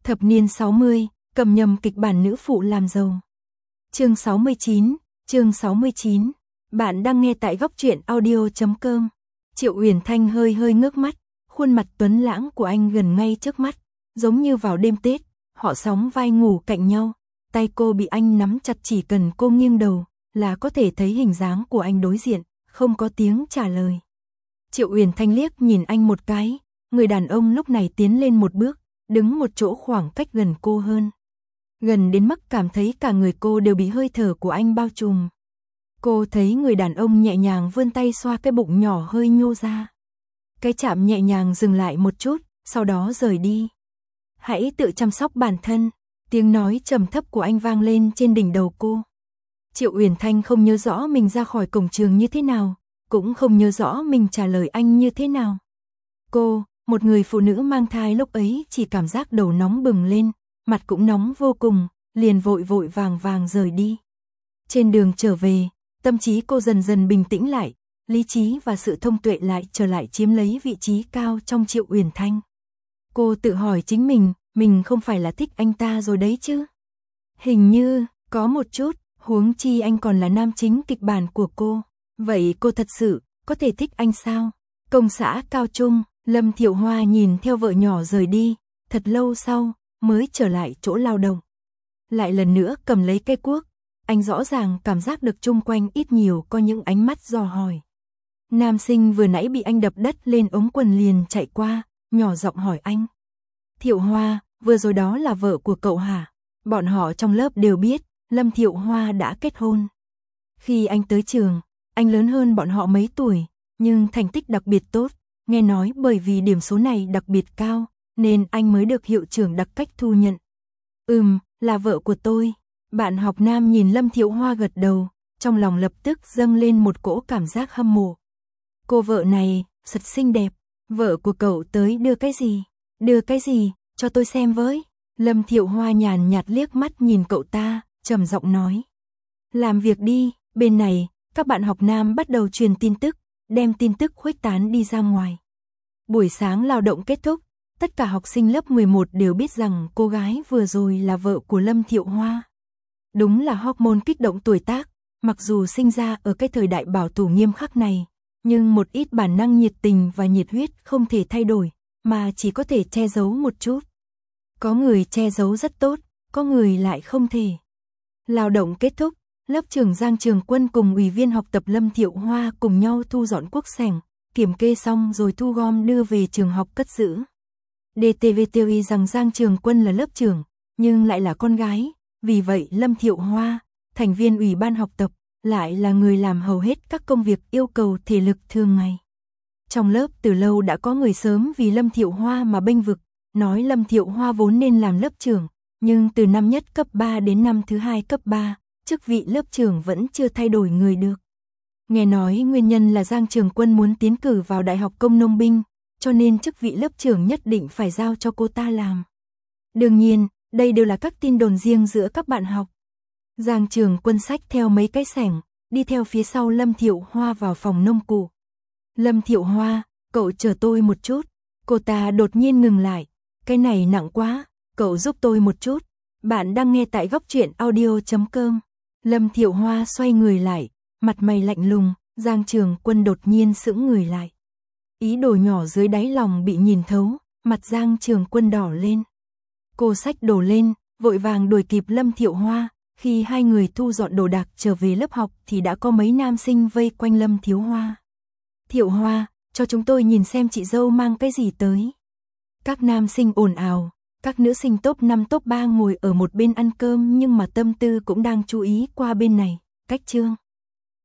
Thập niên 60, cầm nhầm kịch bản nữ phụ làm giàu. Chương 69. Bạn đang nghe tại góc truyện audio.com. Triệu Uyển Thanh hơi ngước mắt, khuôn mặt tuấn lãng của anh gần ngay trước mắt, giống như vào đêm Tết, họ sóng vai ngủ cạnh nhau, tay cô bị anh nắm chặt, chỉ cần cô nghiêng đầu là có thể thấy hình dáng của anh đối diện, không có tiếng trả lời. Triệu Uyển Thanh liếc nhìn anh một cái, người đàn ông lúc này tiến lên một bước, đứng một chỗ khoảng cách gần cô hơn. Gần đến mức cảm thấy cả người cô đều bị hơi thở của anh bao trùm. Cô thấy người đàn ông nhẹ nhàng vươn tay xoa cái bụng nhỏ hơi nhô ra. Cái chạm nhẹ nhàng dừng lại một chút, sau đó rời đi. Hãy tự chăm sóc bản thân, tiếng nói trầm thấp của anh vang lên trên đỉnh đầu cô. Triệu Uyển Thanh không nhớ rõ mình ra khỏi cổng trường như thế nào, cũng không nhớ rõ mình trả lời anh như thế nào. Cô, một người phụ nữ mang thai lúc ấy chỉ cảm giác đầu nóng bừng lên, mặt cũng nóng vô cùng, liền vội vàng rời đi. Trên đường trở về, tâm trí cô dần dần bình tĩnh lại, lý trí và sự thông tuệ lại trở lại chiếm lấy vị trí cao trong Triệu Uyển Thanh. Cô tự hỏi chính mình không phải là thích anh ta rồi đấy chứ? Hình như, có một chút, huống chi anh còn là nam chính kịch bản của cô. Vậy cô thật sự, có thể thích anh sao? Công xã Cao Trung, Lâm Thiệu Hoa nhìn theo vợ nhỏ rời đi, thật lâu sau, mới trở lại chỗ lao động. Lại lần nữa cầm lấy cây cuốc, anh rõ ràng cảm giác được chung quanh ít nhiều có những ánh mắt dò hỏi. Nam sinh vừa nãy bị anh đập đất lên ống quần liền chạy qua, nhỏ giọng hỏi anh. Thiệu Hoa, vừa rồi đó là vợ của cậu hả? Bọn họ trong lớp đều biết, Lâm Thiệu Hoa đã kết hôn. Khi anh tới trường, anh lớn hơn bọn họ mấy tuổi, nhưng thành tích đặc biệt tốt, nghe nói bởi vì điểm số này đặc biệt cao, nên anh mới được hiệu trưởng đặc cách thu nhận. Là vợ của tôi. Bạn học nam nhìn Lâm Thiệu Hoa gật đầu, trong lòng lập tức dâng lên một cỗ cảm giác hâm mộ. Cô vợ này, thật xinh đẹp, vợ của cậu tới đưa cái gì? Đưa cái gì, cho tôi xem với. Lâm Thiệu Hoa nhàn nhạt liếc mắt nhìn cậu ta, trầm giọng nói. Làm việc đi, bên này, các bạn học nam bắt đầu truyền tin tức, đem tin tức khuếch tán đi ra ngoài. Buổi sáng lao động kết thúc, tất cả học sinh lớp 11 đều biết rằng cô gái vừa rồi là vợ của Lâm Thiệu Hoa. Đúng là hormone kích động tuổi tác, mặc dù sinh ra ở cái thời đại bảo thủ nghiêm khắc này, nhưng một ít bản năng nhiệt tình và nhiệt huyết không thể thay đổi, mà chỉ có thể che giấu một chút. Có người che giấu rất tốt, có người lại không thể. Lao động kết thúc, lớp trưởng Giang Trường Quân cùng ủy viên học tập Lâm Thiệu Hoa cùng nhau thu dọn cuốc sẻng, kiểm kê xong rồi thu gom đưa về trường học cất giữ. DTV rằng Giang Trường Quân là lớp trưởng, nhưng lại là con gái, vì vậy Lâm Thiệu Hoa, thành viên ủy ban học tập, lại là người làm hầu hết các công việc yêu cầu thể lực thường ngày. Trong lớp từ lâu đã có người sớm vì Lâm Thiệu Hoa mà bênh vực, nói Lâm Thiệu Hoa vốn nên làm lớp trưởng, nhưng từ năm nhất cấp 3 đến năm thứ 2 cấp 3, chức vị lớp trưởng vẫn chưa thay đổi người được. Nghe nói nguyên nhân là Giang Trường Quân muốn tiến cử vào Đại học Công Nông binh, cho nên chức vị lớp trưởng nhất định phải giao cho cô ta làm. Đương nhiên, đây đều là các tin đồn riêng giữa các bạn học. Giang Trường Quân xách theo mấy cái xẻng, đi theo phía sau Lâm Thiệu Hoa vào phòng nông cụ. Lâm Thiệu Hoa, cậu chờ tôi một chút. Cô ta đột nhiên ngừng lại. Cái này nặng quá, cậu giúp tôi một chút. Bạn đang nghe tại góc truyện audio.com. Lâm Thiệu Hoa xoay người lại, mặt mày lạnh lùng, Giang Trường Quân đột nhiên sững người lại. Ý đồ nhỏ dưới đáy lòng bị nhìn thấu, mặt Giang Trường Quân đỏ lên. Cô xách đồ lên, vội vàng đuổi kịp Lâm Thiệu Hoa, khi hai người thu dọn đồ đạc trở về lớp học thì đã có mấy nam sinh vây quanh Lâm Thiệu Hoa. Thiệu Hoa, cho chúng tôi nhìn xem chị dâu mang cái gì tới. Các nam sinh ồn ào, các nữ sinh top 5 top 3 ngồi ở một bên ăn cơm nhưng mà tâm tư cũng đang chú ý qua bên này, cách chương.